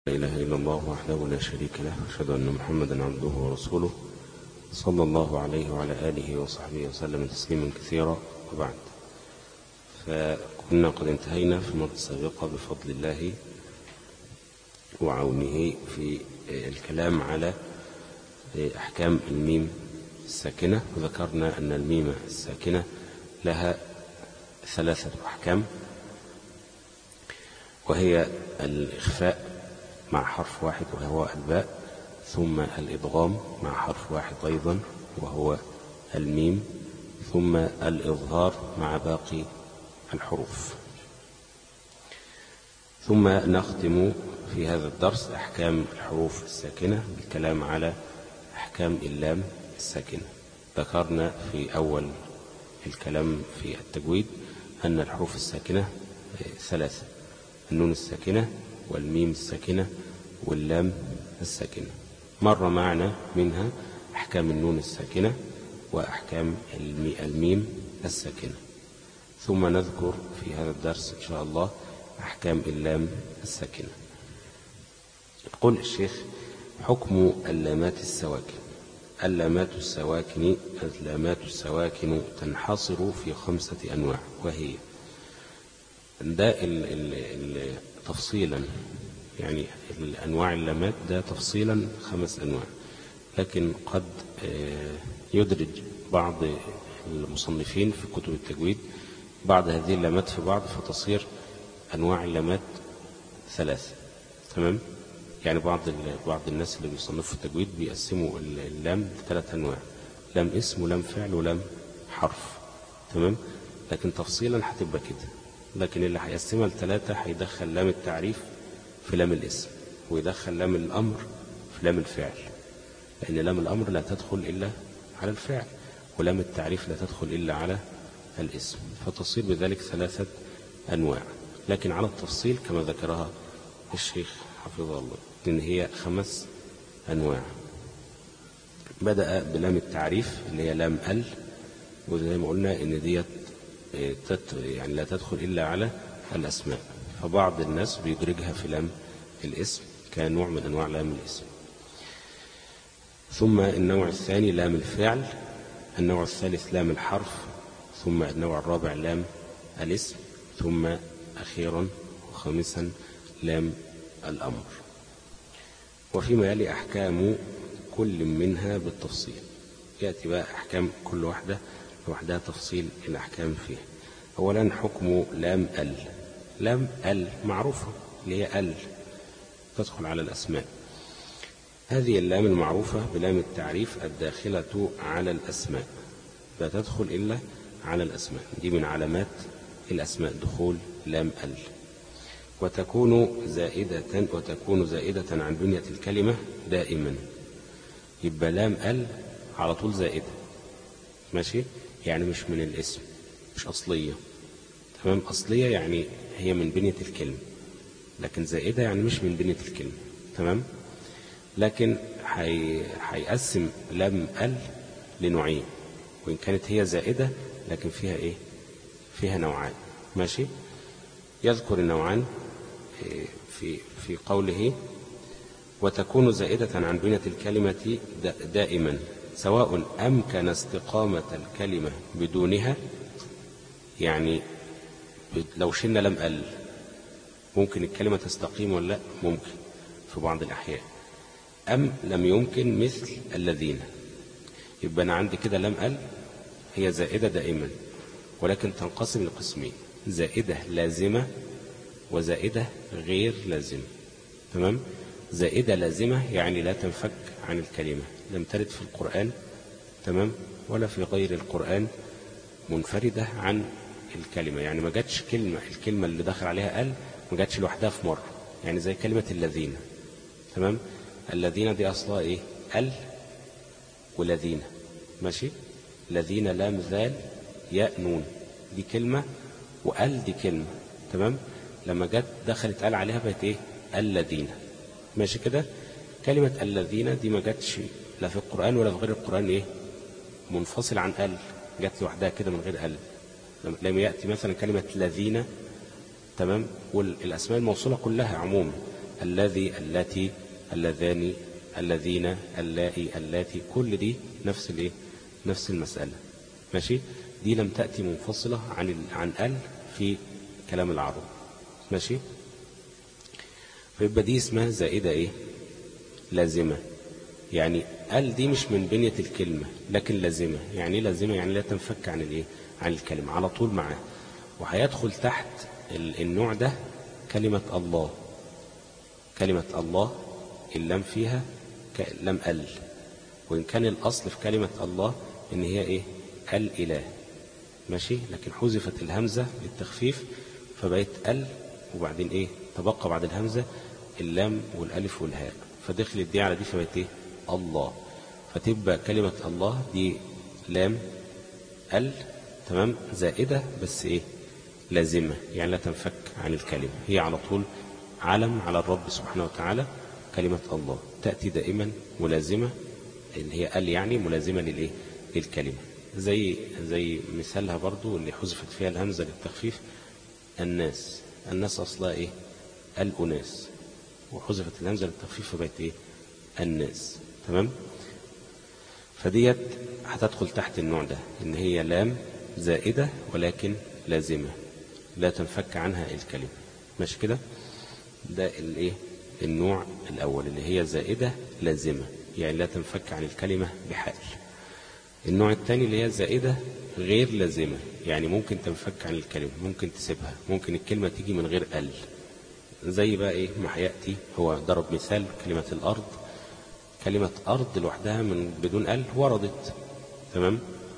لا إله إلا الله وحده لا شريك له، أشهد أن محمدا عبده ورسوله صلى الله عليه وعلى آله وصحبه وسلم تسليما كثيرا. وبعد، فكنا قد انتهينا في المرة السابقة بفضل الله وعونه في الكلام على أحكام الميم الساكنة، وذكرنا أن الميم الساكنة لها 3 أحكام، وهي الإخفاء مع حرف واحد وهو الباء، ثم الإدغام مع حرف واحد أيضا وهو الميم، ثم الإظهار مع باقي الحروف. ثم نختم في هذا الدرس أحكام الحروف الساكنة بالكلام على أحكام اللام الساكنة. ذكرنا في أول الكلام في التجويد أن الحروف الساكنة 3: النون الساكنة والميم الساكنة واللام الساكنة. مر معنا منها أحكام النون الساكنة وأحكام الميم الساكنة، ثم نذكر في هذا الدرس إن شاء الله أحكام اللام الساكنة. يقول الشيخ: حكم اللامات السواكن. اللامات السواكن تنحصر في 5 أنواع، وهي ده تفصيلا، يعني الأنواع اللامات ده تفصيلا 5 أنواع، لكن قد يدرج بعض المصنفين في كتب التجويد بعض هذه اللامات في بعض، فتصير أنواع اللامات 3. تمام؟ يعني بعض الناس اللي بيصنفوا التجويد بيقسموا اللام ل3 أنواع: لام اسم ولام فعل ولام حرف. تمام؟ لكن تفصيلا هتبقى كده، لكن اللي هيقسمها ل3 هيدخل لام التعريف في لام الاسم، ويدخل لام الأمر في لام الفعل، لأن لام الأمر لا تدخل إلا على الفعل، ولام التعريف لا تدخل إلا على الاسم، فتصير بذلك 3 أنواع. لكن على التفصيل كما ذكرها الشيخ حفظه الله إن هي 5 أنواع. بدأ بلام التعريف اللي هي لام ال، وزي ما قلنا إن ديت يعني لا تدخل إلا على الأسماء، فبعض الناس بيدرجها في لام الاسم كنوع من أنواع لام الاسم. ثم النوع الثاني لام الفعل، النوع الثالث لام الحرف، ثم النوع الرابع لام الاسم، ثم أخيرا وخامسا لام الأمر. وفيما يلي أحكام كل منها بالتفصيل، يأتي بقى أحكام كل واحدة لوحدها تفصيل الأحكام فيها. أولا حكم لام ال. لام ال معروفة اللي هي ال تدخل على الأسماء. هذه اللام المعروفة بلام التعريف الداخلة على الأسماء، لا تدخل إلا على الأسماء، دي من علامات الأسماء دخول لام ال. وتكون زائدة عن بنية الكلمة دائما، يبقى لام ال على طول زائدة، ماشي؟ يعني مش من الاسم، مش أصلية. تمام؟ أصلية يعني هي من بنية الكلمة، لكن زائدة يعني مش من بنية الكلمة. تمام؟ لكن هيقسم لام ال لنوعين، وإن كانت هي زائدة لكن فيها إيه؟ فيها نوعان. ماشي؟ يذكر النوعان في قوله: وتكون زائدة عن بنية الكلمة دائما سواء أمكن استقامة الكلمة بدونها. يعني لو شلنا لم ال ممكن الكلمة تستقيم ولا لا؟ ممكن في بعض الأحيان. أم لم يمكن مثل الذين، يبقى أنا عندي كده لم ال هي زائدة دائما، ولكن تنقسم لقسمين: زائدة لازمة وزائدة غير لازمة. تمام؟ زائدة لازمة يعني لا تنفك عن الكلمة، لم ترد في القرآن، تمام، ولا في غير القرآن منفردة عن الكلمة، يعني ما جاتش الكلمة اللي دخل عليها ال ما جاتش لوحدها في مرة، يعني زي كلمة الذين. تمام؟ الذين دي أصلها إيه؟ ال والذين. ماشي؟ الذين لام ذال ياء نون، دي كلمة، وال دي كلمة. تمام؟ لما جت دخلت ال عليها بقت إيه؟ الذين. ماشي كده؟ كلمة الذين دي ما جاتش لا في القرآن ولا في غير القرآن إيه؟ منفصل عن ال، جات لوحدها كده من غير ال. لما يأتي مثلا كلمة الذين، تمام، والأسماء الموصولة كلها عموما الذي، التي، اللذان، الذين، اللائي، اللاتي، كل دي نفس المسألة. ماشي. دي لم تأتي منفصلة عن ال في كلام العرب. ماشي. فيبقى دي اسمها زائدة لازمة. يعني ال دي مش من بنية الكلمة لكن لازمة. يعني لازمة يعني لا تنفك عن الكلمة على طول معاه. وهيدخل تحت النوع ده كلمة الله. كلمة الله اللام فيها لام ال، وإن كان الأصل في كلمة الله إن هي الإله. ماشي. لكن حذفت الهمزة للتخفيف فبقت ال، وبعدين تبقى بعد الهمزة اللام والألف والهاء، فدخلت دي على دي فبقت الله. فتبقى كلمة الله دي لام ال، تمام، زائدة بس لازمة، يعني لا تنفك عن الكلمة. هي على طول علم على الرب سبحانه وتعالى. كلمة الله تأتي دائما ملازمة، اللي هي ال يعني ملازمة للكلمة. زي مثالها برضو اللي حذفت فيها الهمزة للتخفيف الناس. الناس أصلها الأناس، وحذفت الهمزة للتخفيف فبقت الناس. تمام. فديت هتدخل تحت النوع ده، ان هي لام زائدة ولكن لازمة لا تنفك عنها الكلمة. ماشي كده. ده النوع الأول اللي هي زائدة لازمة، يعني لا تنفك عن الكلمة بحال. النوع الثاني اللي هي زائدة غير لازمة، يعني ممكن تنفك عن الكلمة، ممكن تسيبها، ممكن الكلمة تيجي من غير ال. زي بقى ما هيأتي. هو ضرب مثال كلمة الأرض. كلمة أرض لوحدها من بدون ال وردت. تمام.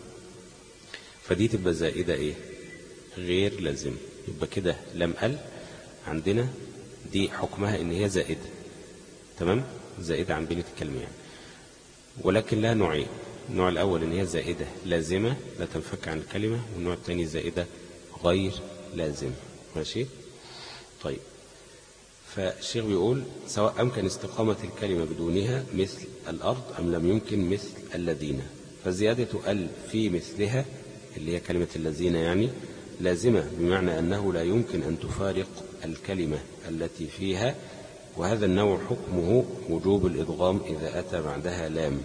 فدي تبقى زائدة غير لازمة. يبقى كده لم ال عندنا دي حكمها ان هي زائدة. تمام. زائدة عن بنية الكلمة يعني. ولكن لها نوعين. النوع الأول ان هي زائدة لازمة لا تنفك عن الكلمة، والنوع الثاني زائدة غير لازمة. ماشي. طيب. فالشيخ بيقول سواء أمكن استقامة الكلمة بدونها مثل الأرض أم لم يمكن مثل الذين، فزيادة ال في مثلها اللي هي كلمة الذين يعني لازمة، بمعنى أنه لا يمكن أن تفارق الكلمة التي فيها. وهذا النوع حكمه وجوب الإدغام إذا أتى بعدها لام.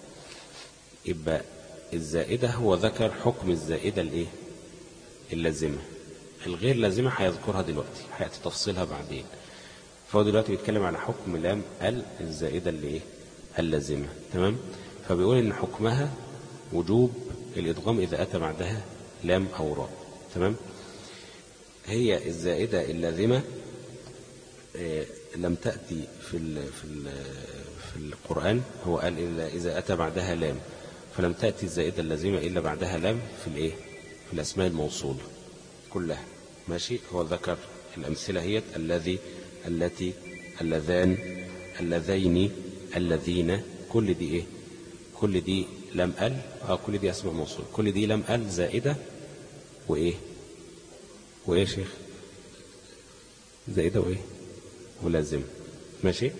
يبقى الزائدة هو ذكر حكم الزائدة اللازمة. الغير لازمة هيذكرها دلوقتي، هيأتي تفصيلها بعدين. فهو دلوقتي بيتكلم على حكم لام ال الزائدة اللازمة. تمام. فبيقول إن حكمها وجوب الإدغام إذا أتى بعدها لام أو راء. تمام. هي الزائدة اللازمة لم تأتي في القرآن. هو قال إلا إذا أتى بعدها لام، فلم تأتي الزائدة اللازمة إلا بعدها لام في الأسماء الموصولة كلها. ماشي. هو ذكر الأمثلة هي الذي، التي، اللذان، اللذين، الذين، كل دي كل دي لم ال. كل دي أسماء موصولة، كل دي لم ال زائدة وإيه شيخ؟ زائدة ولازم. ماشي.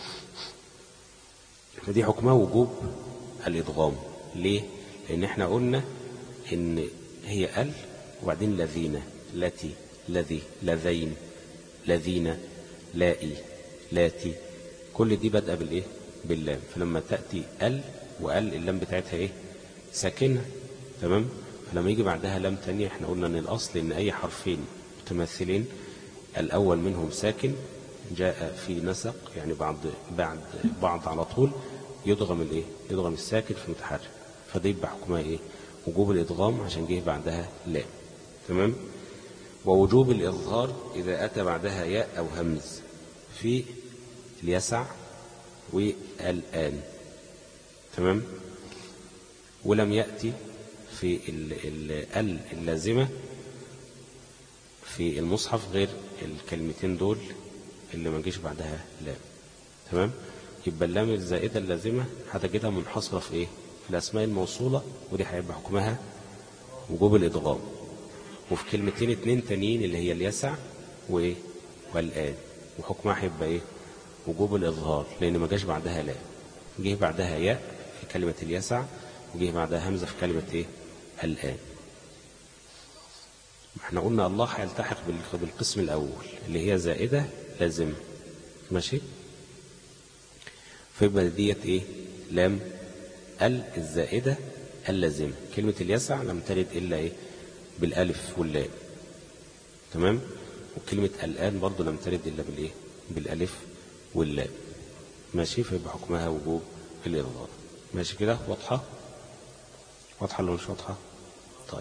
فدي حكمها وجوب الإدغام. ليه؟ لأن احنا قلنا إن هي ال وبعدين لذين، التي، الذي، لذين، لذين، لائي، لاتي، كل دي بدأ باللام. فلما تأتي ال وال اللام بتاعتها ساكنة. تمام. فلما يجي بعدها لام تانية احنا قلنا ان الأصل ان أي حرفين متماثلين الأول منهم ساكن جاء في نسق، يعني بعد على طول يضغم يضغم الساكن في المتحرك. فده يبقى حكمها وجوب الإدغام عشان جه بعدها لام. تمام. ووجوب الإظهار إذا أتى بعدها ياء أو همز في اليسع والآن. تمام. ولم يأتي في ال اللازمة في المصحف غير الكلمتين دول اللي ما جيش بعدها لام. تمام. يبقى اللام الزائدة اللازمة هتجدها منحصرة في الأسماء الموصولة، ودي هيبقى حكمها وجوب الإدغام. وفي كلمتين اتنين تانيين اللي هي اليسع والآن، وحكمها هيبقى وجوب الإظهار، لأن ما جاش بعدها لام. جه بعدها ياء في كلمة اليسع، وجه بعدها همزة في كلمة الآن. احنا قلنا الله هيلتحق بالقسم الأول اللي هي زائدة لازمة. ماشي. فيبقى ديت ايه؟ لام الزائدة اللازمة. كلمة اليسع لم ترد إلا ايه؟ بالالف واللام. تمام. وكلمة الآن برضو لم ترد إلا بالايه؟ بالالف واللام. ماشي. فيبقى حكمها وجوب الإظهار. ماشي كده؟ واضحة ولا مش واضحة؟ طيب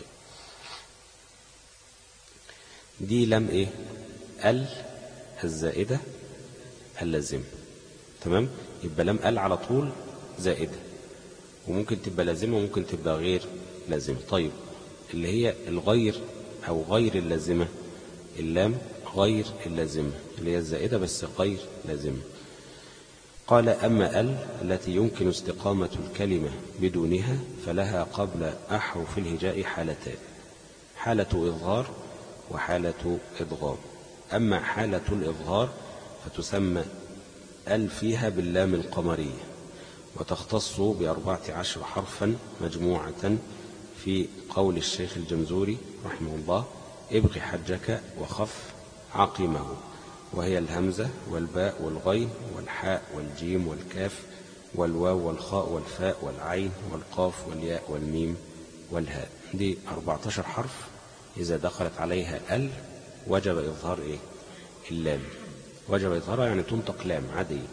دي لام ايه؟ الزائدة اللازمة. تمام. يبقى لام على طول زائدة، وممكن تبقى لازمة وممكن تبقى غير لازمة. طيب اللي هي الغير أو غير اللازمة، اللام غير اللازمة اللي هي الزائدة بس غير لازمة. قال أما التي يمكن استقامة الكلمة بدونها فلها قبل أحرف الهجاء حالتان: حالة إظهار وحالة إدغام. أما حالة الإظهار فتسمى فيها باللام القمرية، وتختص ب14 حرفا مجموعة في قول الشيخ الجمزوري رحمه الله: ابغ حجك وخف عقيمه، وهي الهمزة والباء والغين والحاء والجيم والكاف والواو والخاء والفاء والعين والقاف والياء والميم والهاء. دي 14 حرف إذا دخلت عليها وجب إظهار إيه؟ اللام. وجب إظهارها يعني تنطق لام عادية.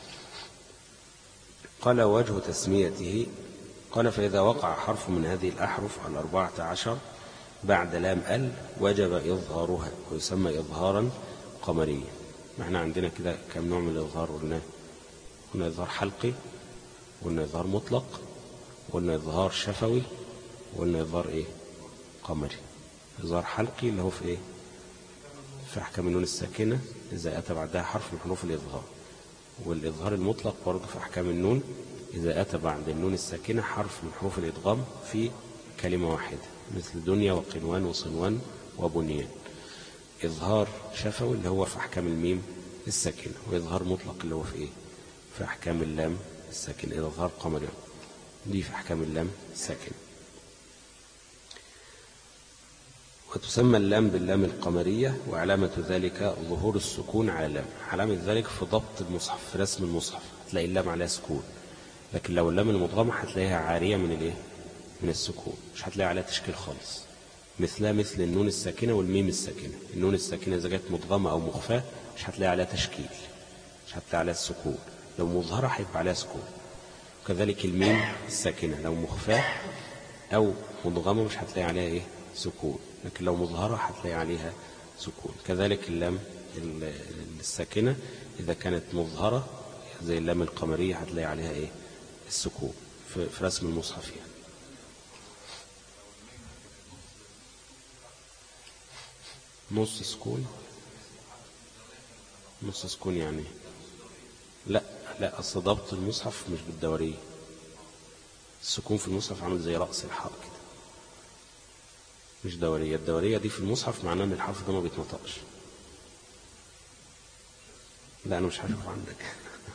قال وجه تسميته، قال فإذا وقع حرف من هذه الأحرف 14 بعد لام وجب إظهارها ويسمى إظهارا قمريا. احنا عندنا كده كم نوع من الإظهار؟ قلنا إظهار حلقي، قلنا إظهار مطلق، قلنا إظهار شفوي، قلنا إظهار إيه؟ قمري. إظهار حلقي اللي هو في إيه؟ في أحكام النون الساكنة إذا أتى بعدها حرف من حروف الإظهار. والإظهار المطلق برضه في أحكام النون إذا أتى بعد النون الساكنة حرف من حروف الإدغام في كلمة واحدة، مثل دنيا وقنوان وصنوان وبنيان. إظهار شفوي اللي هو في أحكام الميم الساكنة، وإظهار مطلق اللي هو في إيه؟ في أحكام اللام الساكنة. إظهار قمري دي في أحكام اللام الساكنة. وتسمى اللام باللام القمرية، وعلامة ذلك ظهور السكون على اللام. علامة ذلك في ضبط المصحف، في رسم المصحف هتلاقي اللام عليها سكون، لكن لو اللام المضغمة هتلاقيها عارية من الايه؟ من السكون، مش هتلاقي عليها تشكيل خالص. مثلها مثل النون الساكنة والميم الساكنة. النون الساكنة إذا جت مضغمة أو مخفاة مش هتلاقي عليها تشكيل، مش هتلاقي عليها السكون. لو مظهرة هيبقى عليها سكون. وكذلك الميم الساكنة لو مخفاة أو مضغمة مش هتلاقي عليها ايه؟ سكون، لكن لو مظهرة هتلاقي عليها سكون. كذلك اللام الساكنة إذا كانت مظهرة زي اللام القمرية هتلاقي عليها ايه؟ السكون في رسم المصحف يعني. نص سكون؟ نص سكون يعني لا أصل ضبط المصحف مش بالدورية. السكون في المصحف عامل زي رأس الحاء كده، مش دورية. الدورية دي في المصحف معناه ان الحرف ده ما بيتنطقش. لا أنا مش هشوف عندك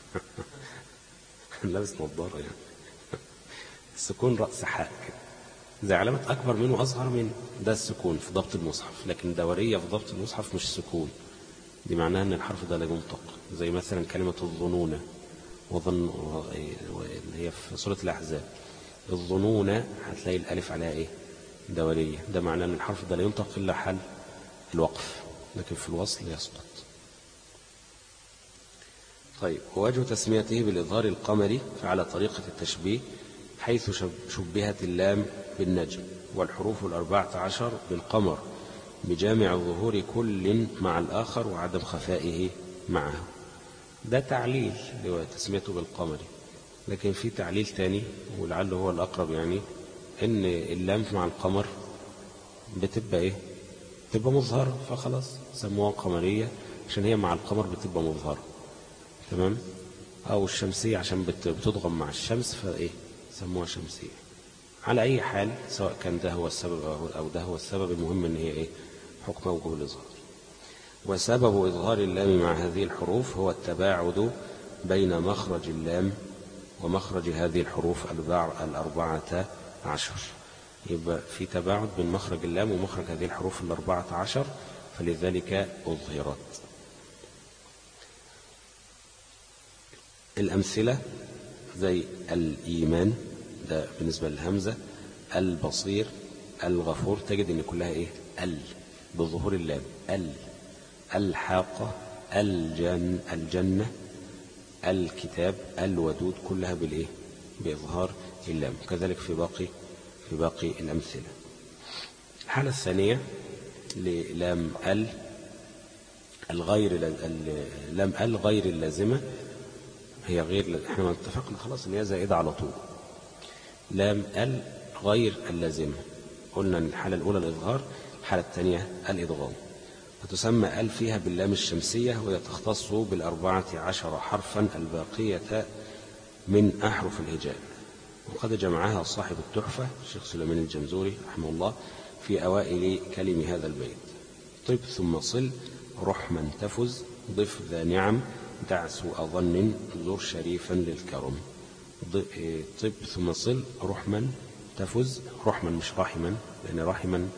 لابس نظارة يعني. السكون رأس حاء كده، زي علامة أكبر منه وأصغر منه، ده السكون في ضبط المصحف. لكن دورية في ضبط المصحف مش سكون، دي معناها أن الحرف ده لا ينطق. زي مثلا كلمة الظنون وظن اللي هي في سورة الأحزاب، الظنون هتلاقي الألف عليها إيه؟ دورية. ده معناه أن الحرف ده لا ينطق إلا حال الوقف، لكن في الوصل يسقط. طيب ووجه تسميته بالإظهار القمري فعلى طريقة التشبيه، حيث شبهت اللام بالنجم والحروف 14 بالقمر بجامع ظهور كل مع الآخر وعدم خفائه معه. ده تعليل لتسميته بالقمري، لكن في تعليل تاني ولعله هو الأقرب، يعني إن اللام مع القمر بتبقى إيه؟ بتبقى مظهرة، فخلاص سموها قمرية عشان هي مع القمر بتبقى مظهرة. تمام. أو الشمسية عشان بتضغم مع الشمس فإيه؟ سموها شمسية. على أي حال سواء كان ده هو السبب أو ده هو السبب، المهم إن هي إيه؟ حكم وجوب الإظهار. وسبب إظهار اللام مع هذه الحروف هو التباعد بين مخرج اللام ومخرج هذه الحروف 14. يبقى في تباعد بين مخرج اللام ومخرج هذه الحروف 14، فلذلك أظهرت. الأمثلة زي الإيمان، ده بالنسبة للهمزة، البصير، الغفور، تجد ان كلها ايه؟ بظهور اللام. الحاقة، الجنة، الكتاب، الودود، كلها بالايه؟ بإظهار اللام. كذلك في باقي الأمثلة. الحالة الثانية للام لام غير اللازمة، هي غير، احنا اتفقنا خلاص ان هي زائدة على طول. لام غير اللازمة، قلنا ان الحالة الأولى الإظهار، الحالة الثانية الإدغام. وتسمى فيها باللام الشمسية، وهي تختص بال14 حرفا الباقية من أحرف الهجاء. وقد جمعها صاحب التحفة الشيخ سليمان الجمزوري رحمه الله في أوائل كلم هذا البيت: طب ثم صل رحما تفز، ضف ذا نعم دع سوء ظن، زر شريفا للكرم. طب ثم صل رحما تفز، رحما مش رحما، لأن رحما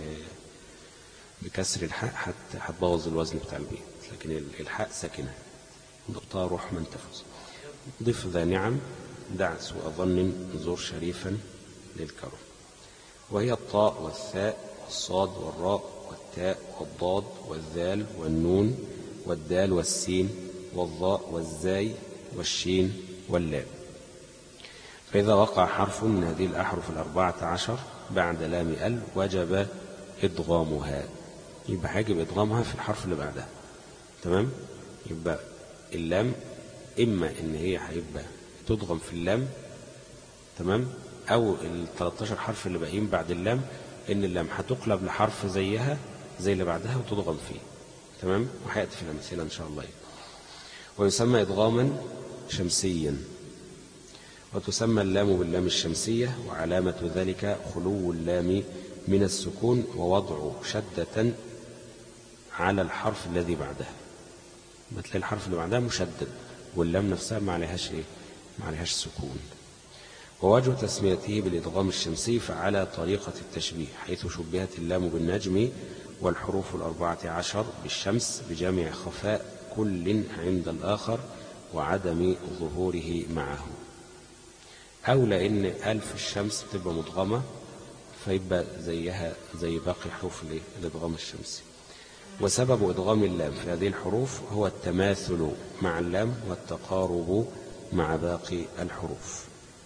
بكسر الحاء حتى هتبوظ الوزن بتاع البيت، لكن الحاء ساكنة، ضبطها رحما تفز. ضف ذا نعم دع سوء ظن، زر شريفا للكرم. وهي الطاء والثاء والصاد والراء والتاء والضاد والذال والنون والدال والسين والظاء والزاي والشين واللام. فإذا وقع حرف من هذه الأحرف 14 بعد لام وجب إدغامها، يبقى هيجب إدغامها في الحرف اللي بعدها. تمام؟ يبقى اللام إما إن هي هيبقى تدغم في اللام، تمام، أو 13 حرف اللي باقيين بعد اللام إن اللام هتقلب لحرف زيها زي اللي بعدها وتدغم فيه. تمام؟ وهيأتي في الأمثلة إن شاء الله. ويسمى إدغاما شمسيا. وتسمى اللام باللام الشمسية، وعلامة ذلك خلو اللام من السكون ووضع شدة على الحرف الذي بعدها. بتلاقي الحرف اللي بعدها مشدد واللام نفسها ما عليهاش ايه؟ ما عليهاش سكون. ووجه تسميته بالإدغام الشمسي فعلى طريقة التشبيه، حيث شبهت اللام بالنجم والحروف 14 بالشمس بجمع خفاء كل عند الآخر وعدم ظهوره معه. أو لأن ألف الشمس بتبقى مدغمة فيبقى زيها زي باقي حروف الإدغام الشمسي. وسبب إدغام اللام في هذه الحروف هو التماثل مع اللام والتقارب مع باقي الحروف.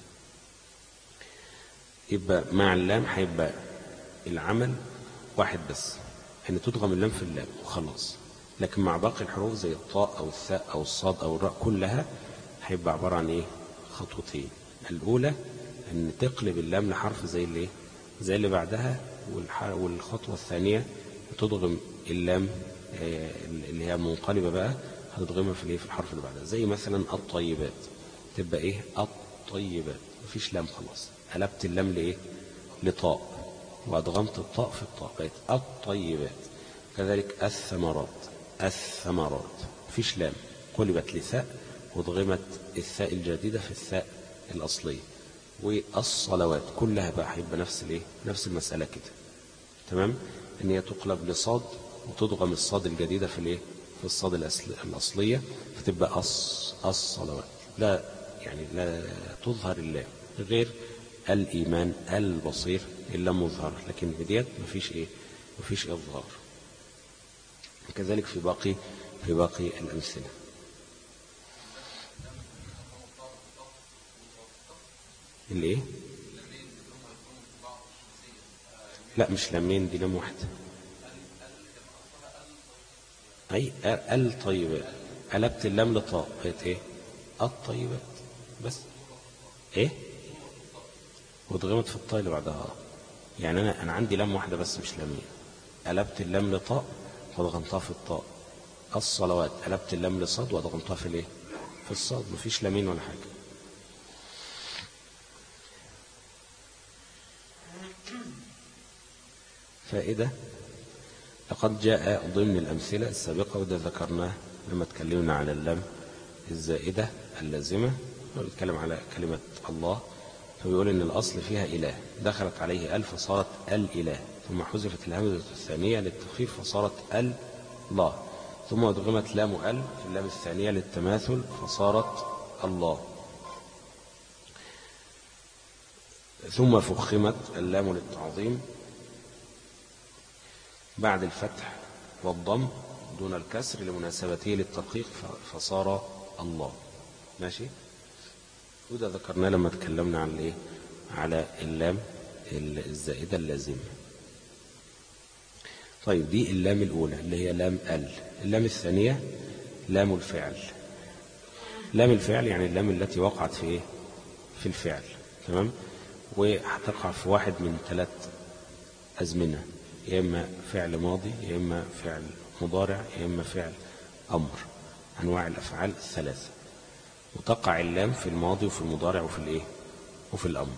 يبقى مع اللام هيبقى العمل واحد بس، ان تدغم اللام في اللام وخلاص. لكن مع باقي الحروف زي الطاء أو الثاء أو الصاد أو الراء كلها هيبقى عبارة عن ايه؟ خطوتين. الأولى ان تقلب اللام لحرف زي اللي بعدها، والخطوة الثانية تدغم اللام اللي هي منقلبة بقى، هتدغمها في الحرف اللي بعدها. زي مثلا الطيبات، تبقى ايه؟ الطيبات، مفيش لام خلاص، قلبت اللام لطاء وادغمت الطاء في الطاء، بقت الطيبات. كذلك الثمرات مفيش لام، قلبت لثاء وادغمت الثاء الجديدة في الثاء الأصلية. والصلوات كلها بقى هيبقى نفس المسألة كده. تمام؟ ان هي تقلب لصاد وتدغم الصاد الجديدة في الصاد الأصلية، فتبقى الصلوات. لا تظهر اللام، غير الإيمان، البصير، اللام مظهر، لكن بديت مفيش إظهار. كذلك في باقي الأمثلة. الايه؟ لا مش لامين، دي لام واحدة. اي الطيبات، قلبت اللام لطاء بقت ايه؟ الطيبات بس. ايه؟ واتغمت في الطاء اللي بعدها. يعني انا عندي لام واحدة بس مش لامين، قلبت اللام لطاء وضغمتها في الطاء. الصلوات قلبت اللام لصاد وضغمتها في الصاد، مفيش لامين ولا حاجة. فائدة: لقد جاء ضمن الأمثلة السابقة، وده ذكرناه لما تكلمنا على اللام الزائدة اللازمة، ونتكلم على كلمة الله، فبيقول إن الأصل فيها إله، دخلت عليه ألف فصارت الإله، ثم حذفت الهمزة الثانية للتخفيف فصارت الله، ثم أدغمت لام في اللام الثانية للتماثل فصارت الله. ثم فخمت اللام للتعظيم بعد الفتح والضم دون الكسر لمناسبته للتدقيق فصار الله. ماشي. وده ذكرناه لما تكلمنا عن الايه على اللام الزائدة اللازمة. طيب دي اللام الأولى اللي هي لام اللام الثانية لام الفعل. لام الفعل يعني اللام التي وقعت في ايه في الفعل. تمام. وهتقع في واحد من 3 أزمنة، يا إما فعل ماضي يا إما فعل مضارع يا إما فعل أمر، أنواع الأفعال 3. وتقع اللام في الماضي وفي المضارع وفي الايه وفي الأمر.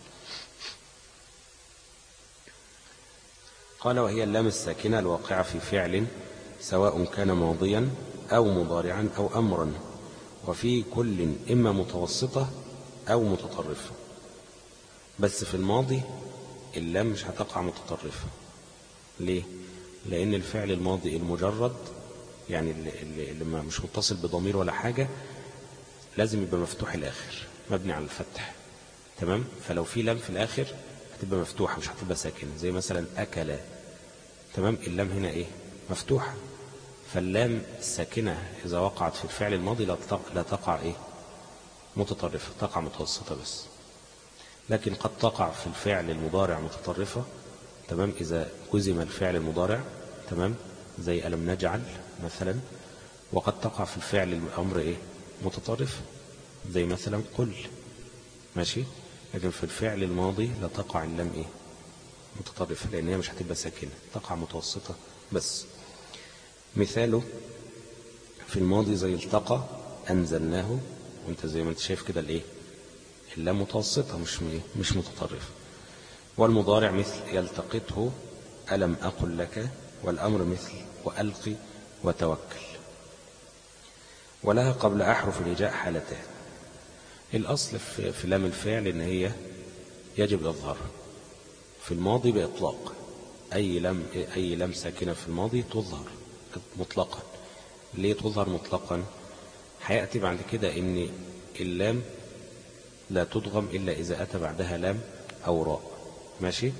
قال وهي اللام الساكنة الواقعة في فعل سواء كان ماضيا أو مضارعا أو أمرا، وفي كل إما متوسطة أو متطرفة. بس في الماضي اللام مش هتقع متطرفة. ليه؟ لأن الفعل الماضي المجرد يعني اللي مش متصل بضمير ولا حاجة لازم يبقى مفتوح الآخر مبني على الفتح. تمام. فلو في لام في الآخر هتبقى مفتوحة مش هتبقى ساكنة، زي مثلا أكل. تمام. اللام هنا إيه مفتوحة. فاللام الساكنة إذا وقعت في الفعل الماضي لا تقع إيه متطرفة، تقع متوسطة بس. لكن قد تقع في الفعل المضارع متطرفة. تمام. إذا جزم الفعل المضارع. تمام. زي ألم نجعل مثلا. وقد تقع في الفعل الأمر إيه متطرف زي مثلا قل. ماشي. لكن في الفعل الماضي لا تقع اللام إيه متطرفة لأنها مش هتبقى ساكنة، تقع متوسطة بس. مثاله في الماضي زي التقى أنزلناه، وانت زي ما انت شايف كده الايه اللام متوسطة مش متطرفة. والمضارع مثل يلتقطه ألم أقل لك. والأمر مثل وألقي وتوكل. ولها قبل أحرف الهجاء حالتان. الأصل في لام الفعل إن هي يجب إظهارها في الماضي بإطلاق. أي لام ساكنة في الماضي تظهر مطلقا. ليه تظهر مطلقا؟ هيأتي بعد كده إن اللام لا تضغم إلا إذا أتى بعدها لام أو راء. ماشي.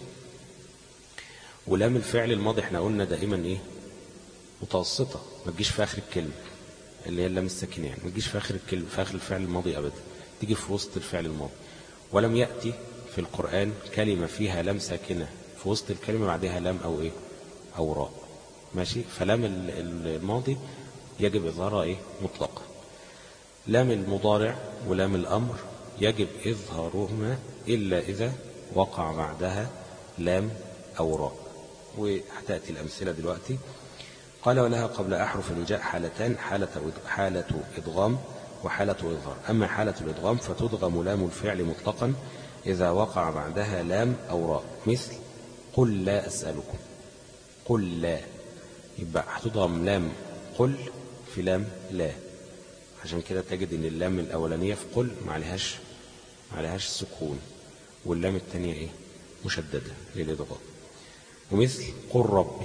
ولام الفعل الماضي احنا قلنا دائما إيه متوسطة، ما تجيش في آخر الكلمة اللي هي اللام الساكنة، يعني ما تجيش في آخر الكلمة في آخر الفعل الماضي أبدا، تيجي في وسط الفعل الماضي. ولم يأتي في القرآن كلمة فيها لام ساكنة في وسط الكلمة بعدها لام أو إيه أو راء. ماشي. فلام الماضي يجب إظهارها إيه مطلقا. لام المضارع ولام الأمر يجب إظهارهما إلا إذا وقع بعدها لام أو راء، وهتأتي الأمثلة دلوقتي. قال ولها قبل أحرف الهجاء حالتان، حالة إدغام وحالة إظهار. أما حالة الإدغام فتدغم لام الفعل مطلقا إذا وقع بعدها لام أو راء، مثل قل لا أسألكم. قل لا، يبقى هتدغم لام قل في لام لا. عشان كده تجد ان اللام الأولانية في قل ما عليهاش سكون، واللام الثانية ايه مشددة للإدغام. ومثل قل ربي،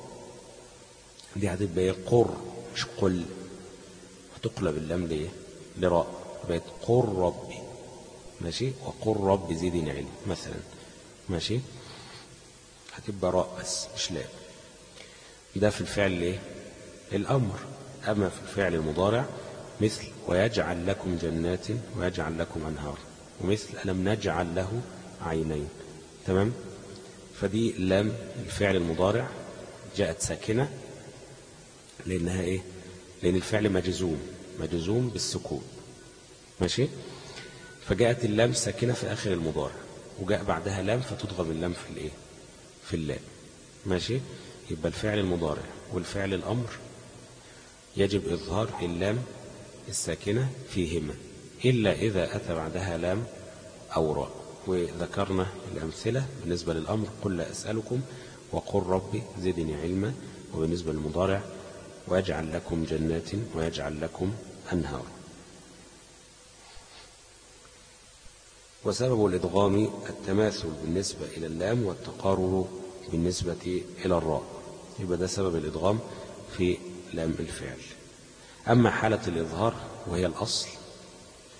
دي هتبقى ايه قر مش قل، هتقلب اللام ليه لراء بقت قل ربي. ماشي. وقل ربي زيدني علم مثلا. ماشي. هتبقى راء بس مش لام. ده في الفعل ايه الأمر. أما في الفعل المضارع مثل ويجعل لكم جنات ويجعل لكم أنهار، ومثل ألم نجعل له عينين. تمام. فدي لام الفعل المضارع جاءت ساكنة لأنها إيه لأن الفعل مجزوم بالسكون. ماشي. فجاءت اللام ساكنة في آخر المضارع وجاء بعدها لام فتدغم اللام في الإيه في اللام. ماشي. يبقى الفعل المضارع والفعل الأمر يجب إظهار اللام الساكنة فيهما إلا إذا أتى بعدها لام أو راء. وذكرنا الأمثلة بالنسبة للأمر قل لا أسألكم وقل ربي زدني علما. وبالنسبة للمضارع ويجعل لكم جنات ويجعل لكم أنهار. وسبب الإدغام التماثل بالنسبة إلى اللام والتقارب بالنسبة إلى الراء. يبقى ده سبب الإدغام في لام الفعل. أما حالة الإظهار وهي الأصل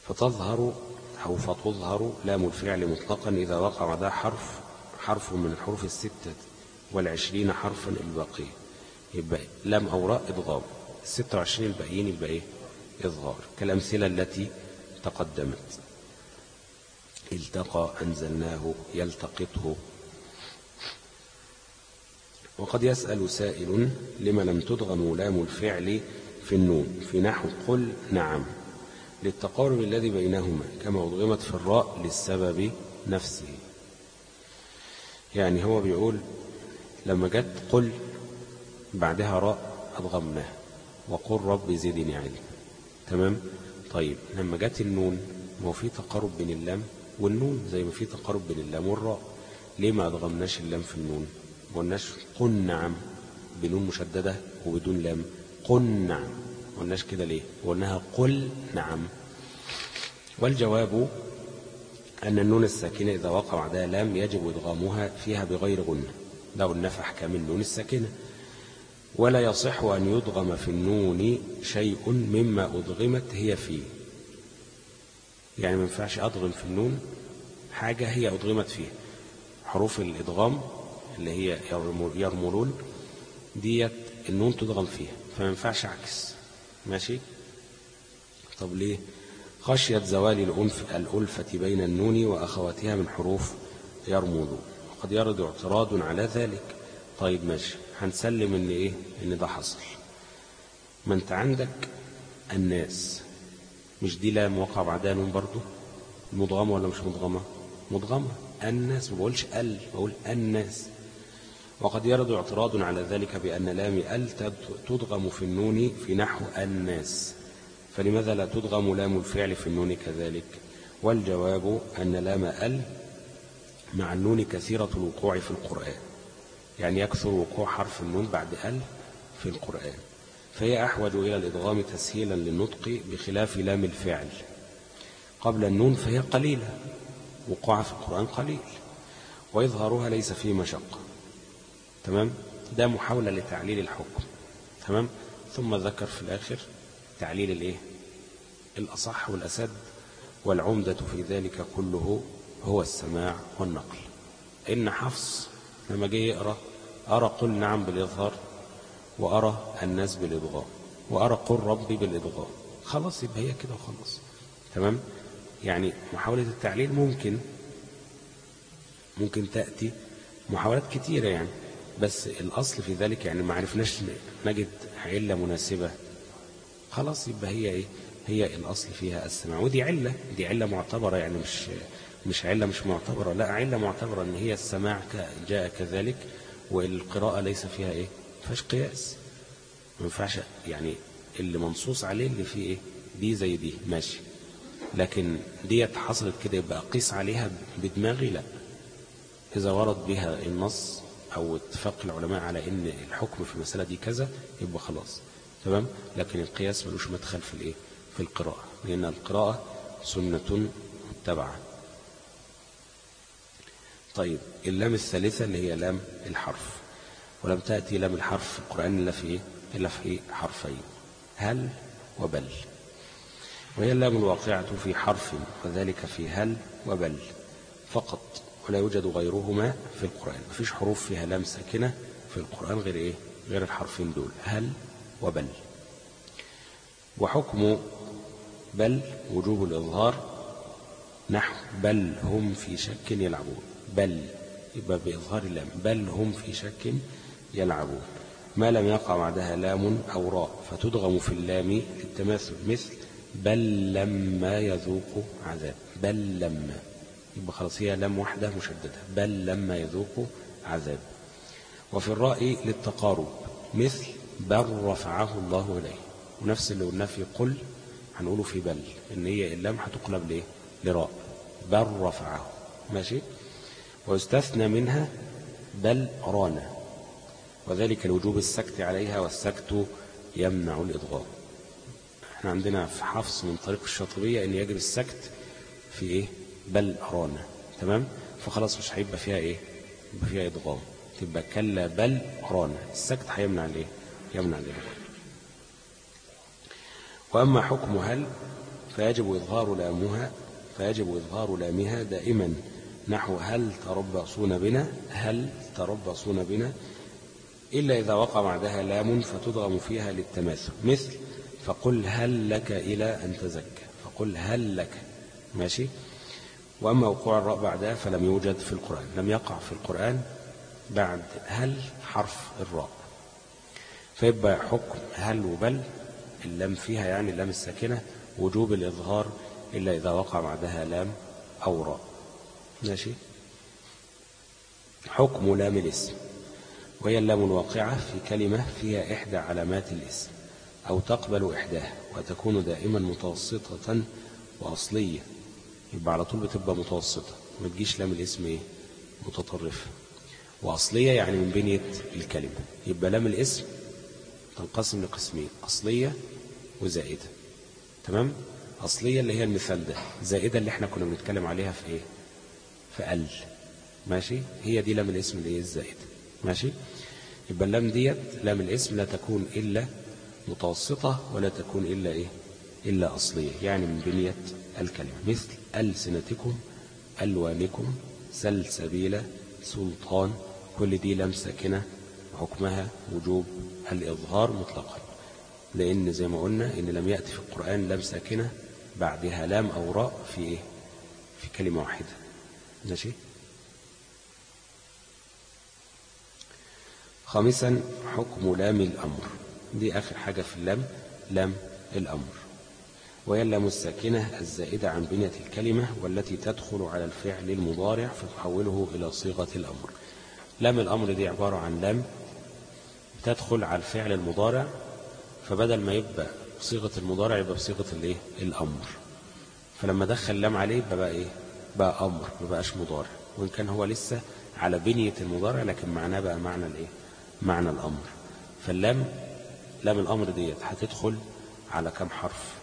فتظهر لام الفعل مطلقا إذا وقع بعدها حرف من الحروف 26 حرفا الباقية، يبقى لام أو راء إضغام، 26 الباقيين يبقى إيه؟ إظهار، كالأمثلة التي تقدمت: التقى، أنزلناه، يلتقطه. وقد يسأل سائل: لما لم تدغم لام الفعل في النون في نحو قل نعم؟ للتقارب الذي بينهما، كما أدغمت في الراء للسبب نفسه. يعني هو بيقول لما جت قل بعدها راء أدغمناه، وقل رب زدني علما، تمام؟ طيب لما جت النون، ما هو في تقارب بين اللام والنون زي ما في تقارب بين اللام والراء، ليه ما أدغمناش اللام في النون؟ ما قلناش قل نعم بنون مشددة وبدون لام، قل نعم، ما قلناش كده ليه؟ قلناها قل نعم. والجواب أن النون الساكنة إذا وقع بعدها لام يجب إدغامها فيها بغير غنة، ده قلنا في أحكام النون الساكنة. ولا يصح أن يدغم في النون شيء مما أدغمت هي فيه، يعني ما ينفعش أدغم في النون حاجة هي أدغمت فيها. حروف الإدغام اللي هي يرملون ديت النون تدغم فيها، فما ينفعش عكس، ماشي؟ طب ليه؟ خشية زوال الألفة بين النون وأخواتها من حروف يرملون، وقد يرد اعتراض على ذلك. طيب ماشي، هنسلم ان ايه؟ ان ده حصل. ما انت عندك الناس، مش دي لام وقع بعدها نون برضو؟ مدغمة ولا مش مدغمة؟ مدغمة. الناس، ما بقولش بقول الناس. وقد يرد اعتراض على ذلك بأن لام تدغم في النون في نحو الناس، فلماذا لا تدغم لام الفعل في النون كذلك؟ والجواب أن لام مع النون كثيرة الوقوع في القرآن، يعني يكثر وقوع حرف النون بعد في القرآن، فهي أحوج إلى الإدغام تسهيلا للنطق، بخلاف لام الفعل قبل النون فهي قليلة، وقوعها في القرآن قليل، وإظهارها ليس فيه مشقة، تمام؟ ده محاولة لتعليل الحكم، تمام؟ ثم ذكر في الآخر تعليل الإيه؟ الأصح والأسد، والعمدة في ذلك كله هو السماع والنقل. إن حفص لما جه يقرأ أرى قل نعم بالإظهار، وأرى الناس بالإدغام، وأرى قل ربي بالإدغام، خلاص يبقى هي كده وخلاص، تمام؟ يعني محاولة التعليل ممكن تأتي محاولات كتيرة يعني، بس الأصل في ذلك يعني ما عرفناش نجد علة مناسبة، خلاص يبقى هي إيه؟ هي الأصل فيها السماع، ودي علة معتبرة، يعني مش علة مش معتبرة، لا علة معتبرة ان هي السماع جاء كذلك، والقراءة ليس فيها ايه؟ فيهاش قياس، ما ينفعش يعني اللي منصوص عليه اللي فيه ايه؟ دي زي دي ماشي، لكن دي حصلت كده يبقى قيس عليها بدماغي؟ لا، اذا ورد بها النص او اتفاق العلماء على ان الحكم في المسألة دي كذا يبقى خلاص، تمام؟ لكن القياس ملوش مدخل في الايه؟ في القراءة، لان القراءة سنة متبعة. طيب اللام الثالثة اللي هي لام الحرف، ولم تأتي لام الحرف في القرآن إلا في حرفين، هل وبل، وهي اللام الواقعة في حرف، وذلك في هل وبل فقط، ولا يوجد غيرهما في القرآن، مفيش حروف فيها لام ساكنة في القرآن غير الحرفين دول، هل وبل. وحكم بل وجوب الإظهار، نحو بل هم في شك يلعبون، بل يبقى بإظهار اللام، بل هم في شك يلعبون، ما لم يقع بعدها لام أو راء فتدغم في اللام للتماثل، مثل بل لما يذوق عذاب، بل لما، يبقى خلاص هي لام واحدة مشددة، بل لما يذوق عذاب. وفي الراء للتقارب، مثل بل رفعه الله إليه، ونفس اللي قلنا في قل هنقوله في بل، ان هي اللام هتقلب ليه؟ لراء، بل رفعه، ماشي؟ ويستثنى منها بل رانا، وذلك لوجوب السكت عليها، والسكت يمنع الإدغام. احنا عندنا في حفص من طريق الشاطبية ان يجب السكت في ايه؟ بل رانا، تمام؟ فخلاص مش هيبقى فيها ايه؟ يبقى فيها إدغام، تبقى كلا بل رانا، السكت هيمنع الايه؟ يمنع الإدغام. وأما حكم هل فيجب إظهار لامها دائما نحو هل تربصون بنا إلا إذا وقع بعدها لام فتدغم فيها للتماثل، مثل فقل هل لك إلى أن تزكى، فقل هل لك. ماشي. وأما وقوع الراء بعدها فلم يوجد في القرآن، لم يقع في القرآن بعد هل حرف الراء. فيبقى حكم هل وبل اللام فيها يعني اللام الساكنة وجوب الإظهار إلا إذا وقع بعدها لام أو راء. ماشي. حكم لام الاسم، وهي اللام الواقعة في كلمة فيها إحدى علامات الاسم أو تقبل إحداها، وتكون دائما متوسطة وأصلية. يبقى على طول بتبقى متوسطة، ما تجيش لام الاسم متطرفة. وأصلية يعني من بنية الكلمة. يبقى لام الاسم تنقسم لقسمين، أصلية وزائدة. تمام. أصلية اللي هي المثال ده، زائدة اللي احنا كنا بنتكلم عليها في في ماشي. هي دي لام الاسم اللي هي الزائدة. ماشي. يبقى اللام ديت لام الاسم لا تكون إلا متوسطة ولا تكون إلا أصلية، يعني من بنية الكلمة، مثل ألسنتكم، ألوانكم، سلسبيل، سلطان. كل دي لام ساكنة وحكمها وجوب الإظهار مطلقا، لأن زي ما قلنا إن لم يأتي في القرآن لام ساكنة بعدها لام أو راء في كلمة واحدة. ماشي. خامسا حكم لام الأمر، دي آخر حاجة في اللام، لام الأمر، وهي اللام الساكنة الزائدة عن بنية الكلمة والتي تدخل على الفعل المضارع فتحوله إلى صيغة الأمر. لام الأمر دي عبارة عن لام تدخل على الفعل المضارع، فبدل ما يبقى بصيغة المضارع يبقى بصيغة الأمر. فلما دخل لام عليه بقى أمر، ما بقاش مضارع، وإن كان هو لسه على بنية المضارع لكن معناه بقى معنى الأمر. فاللام لام الأمر ديت هتدخل على كم حرف؟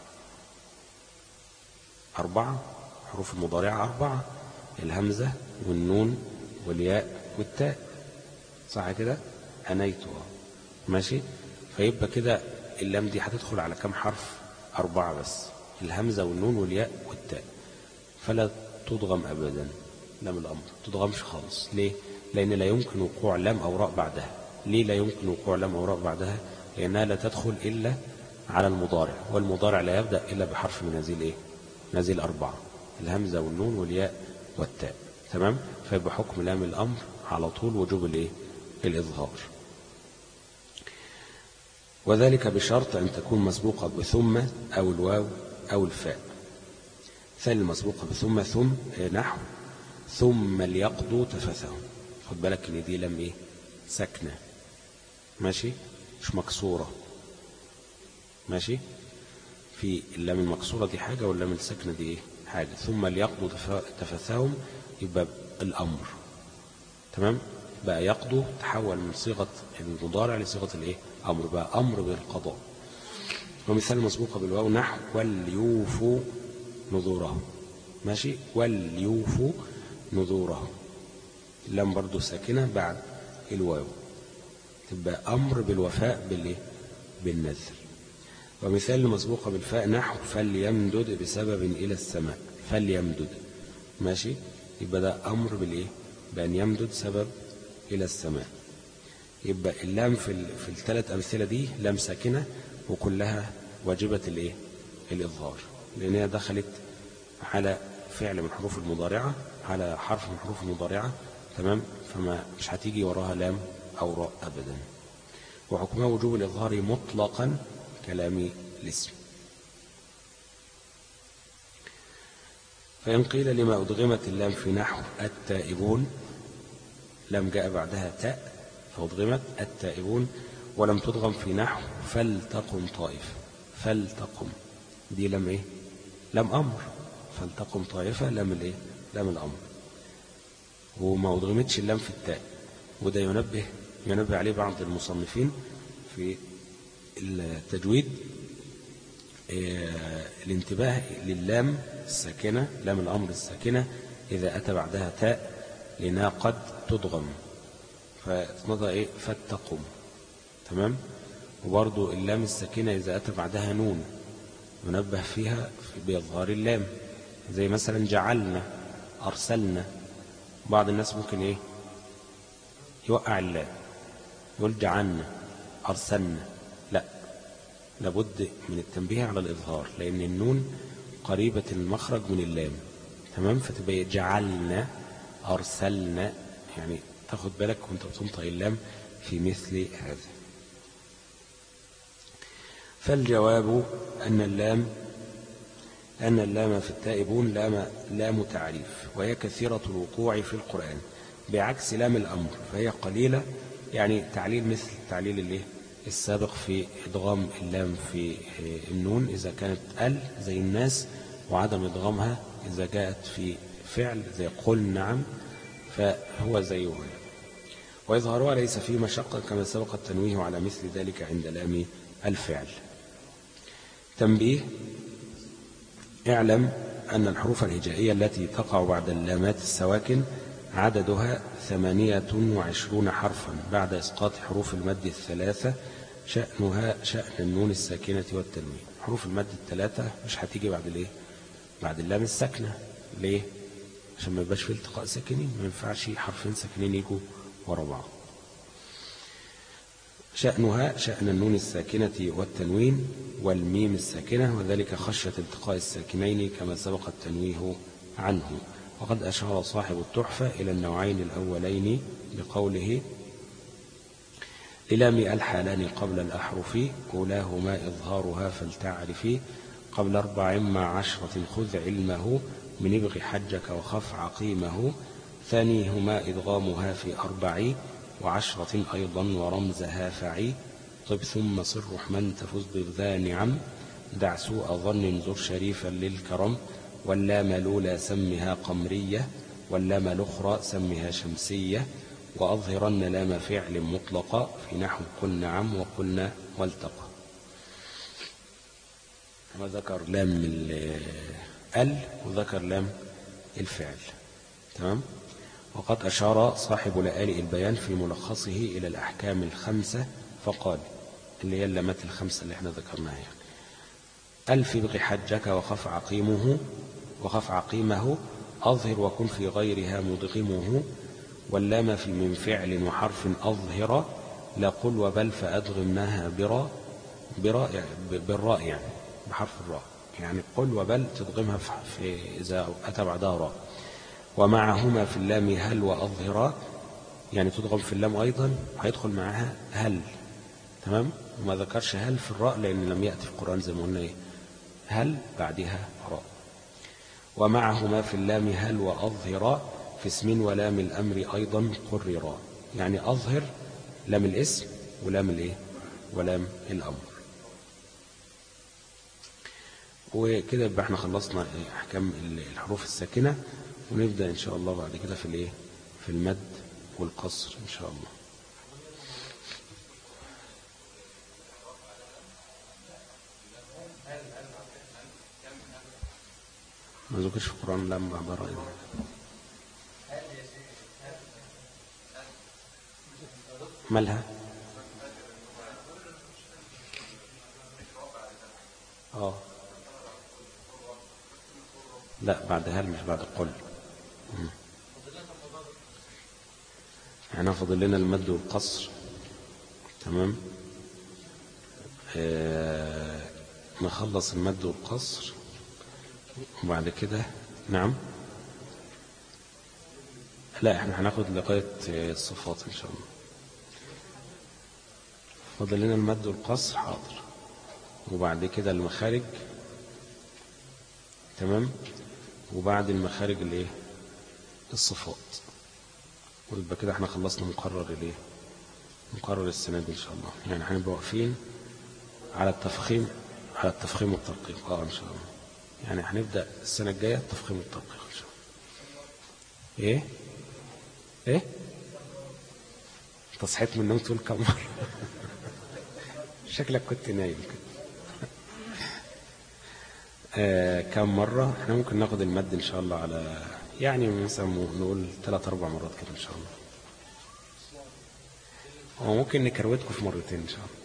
4 حروف المضارعة، 4، الهمزة والنون والياء والتاء، صح كده؟ أنيتها. ماشي. فيبقى كده اللام دي هتدخل على كم حرف؟ 4 بس، الهمزة والنون والياء والتاء. فلا تضغم أبدا لام الأمر، تضغمش خالص. ليه؟ لأن لا يمكن وقوع لام أو راء بعدها. ليه لا يمكن وقوع لام أو راء بعدها؟ لأنها لا تدخل إلا على المضارع، والمضارع لا يبدأ إلا بحرف من هذه 4، الهمزة والنون والياء والتاء. تمام. فيبقى حكم لام الأمر على طول وجوب الإظهار، وذلك بشرط أن تكون مسبوقة بثم أو الواو أو الفاء. ثاني المسبوقة بثم نحو ثم ليقضوا تفثهم. خد بالك ان دي لام ساكنة. ماشي. مش مكسورة. ماشي. في اللام المكسورة دي حاجة واللام الساكنة دي حاجة. ثم ليقضوا تفثهم يبقى الأمر. تمام. بقى يقضوا تحول من صيغة المضارع لصيغة أمر، بقى أمر بالقضاء. ومثال مسبوقة بالواو نحو وليوفوا نذورهم. ماشي. وليوفوا نذورهم، اللام برضو ساكنة بعد الواو، تبقى أمر بالوفاء بالنذر. ومثال مسبوقة بالفاء نحو فليمدد بسبب إلى السماء. فليمدد. ماشي. يبقى ده أمر بأن يمدد سبب إلى السماء. يبقى اللام في الثلاث أمثلة دي لام ساكنة وكلها واجبة الإظهار، لأنها دخلت على فعل من حروف المضارعة، على حرف من حروف المضارعة. تمام. فما مش هتيجي وراها لام أو راء أبدا. وحكمها وجوب الإظهار مطلقا كلام الاسم. فإن قيل لما أدغمت اللام في نحو التائبون، لم جاء بعدها تاء فأدغمت التائبون، ولم تدغم في نحو فلتقم طائفة. فلتقم دي لام لام أمر، فلتقم طائفة لام الأمر، وما أدغمتش اللام في التاء. وده ينبه عليه بعض المصنفين في التجويد، الانتباه لللام الساكنة، لام الأمر الساكنة إذا أتى بعدها تاء، لأنها قد تدغم فتنضى فاتقم. تمام. وبرضو اللام الساكنة إذا أتى بعدها نون، ينبه فيها بإظهار اللام، زي مثلا جعلنا، أرسلنا. بعض الناس ممكن إيه يوقع اللام، يقول جعلنا، أرسلنا. لا، لابد من التنبيه على الإظهار، لأن النون قريبة المخرج من اللام. تمام؟ فتبقى جعلنا، أرسلنا، يعني تاخد بالك وانت بتنطق اللام في مثل هذا. فالجواب أن اللام في التائبون لام تعريف، وهي كثيرة الوقوع في القرآن، بعكس لام الأمر فهي قليلة، يعني تعليل مثل تعليل السابق في إدغام اللام في النون إذا كانت زي الناس، وعدم إدغامها إذا جاءت في فعل زي قل نعم، فهو زيه. وإظهارها ليس فيه مشقة كما سبق التنويه على مثل ذلك عند لام الفعل. تنبيه: اعلم أن الحروف الهجائية التي تقع بعد اللامات السواكن عددها 28 حرفا بعد إسقاط حروف المد الثلاثة، شأنها شأن النون الساكنة والتنوين. حروف المد الثلاثة مش هتيجي بعد اللام الساكنة. ليه؟ عشان ما يبقاش في التقاء ساكنين، ما ينفعش حرفين ساكنين يجوا ورا بعض. شأنها شأن النون الساكنة والتنوين والميم الساكنة، وذلك خشية التقاء الساكنين كما سبق التنويه عنه. وقد أشار صاحب التحفة إلى النوعين الأولين بقوله: للام الحالان قبل الأحرف، أولاهما إظهارها فلتعرفي، قبل 4 مع 10 خذ علمه، من ابغ حجك وخف عقيمه، ثانيهما إدغامها في 4 و10 أيضا ورمزها فعي، طب ثم صرح من تفز بذا نعم، دع سوء ظن زر شريفا للكرم، واللام لولا سمها قمرية، واللام الأخرى سمها شمسية، وأظهرن لام فعل مطلقة في نحو قل نعم وقلنا والتقى. وذكر لام وذكر لام الفعل. تمام؟ وقد أشار صاحب لآلئ البيان في ملخصه إلى الأحكام الخمسة فقال، اللي هي اللامات الخمسة اللي احنا ذكرناها، يعني في ابغ حجك وخف عقيمه، أظهر وكن في غيرها مدغمه، واللام في من فعل وحرف أظهر، لا قل وبل فأدغمناها بالراء، يعني بحرف الراء، يعني قل وبل تدغمها في إذا أتى بعدها راء. ومعهما في اللام هل وأظهرا، يعني تدغم في اللام أيضا، هيدخل معها هل. تمام؟ وما ذكرش هل في الراء لأن لم يأتي في القرآن زي ما قلنا هل بعدها راء. ومعهما في اللام هل وأظهرا في اسم ولام الأمر أيضا قررا، يعني أظهر لام الاسم ولام الأمر. وكده يبقى احنا خلصنا أحكام الحروف الساكنة، ونبدأ إن شاء الله بعد كده في المد والقصر إن شاء الله. ما ذكرش في القرآن لام بعد رأي. مالها؟ لا، بعد هل مش بعد قل. احنا فاضل لنا المد والقصر. تمام؟ نخلص المد والقصر وبعد كده نعم. لا، احنا هناخد لغاية الصفات ان شاء الله. فاضل لنا المد والقصر، حاضر، وبعد كده المخارج. تمام؟ وبعد المخارج الصفات. ويبقى كده احنا خلصنا مقرر السنة دي ان شاء الله. يعني هنبقى واقفين على التفخيم والترقيق ان شاء الله. يعني هنبدأ السنة الجاية التفخيم والترقيق ان شاء الله. ايه تصحيت من النوم تقول كم مرة؟ شكلك كنت نايم كده. كم مرة احنا ممكن ناخد المد ان شاء الله على يعني مثلا نقول 3-4 مرات كده ان شاء الله، وممكن نكروتكم في مرتين ان شاء الله.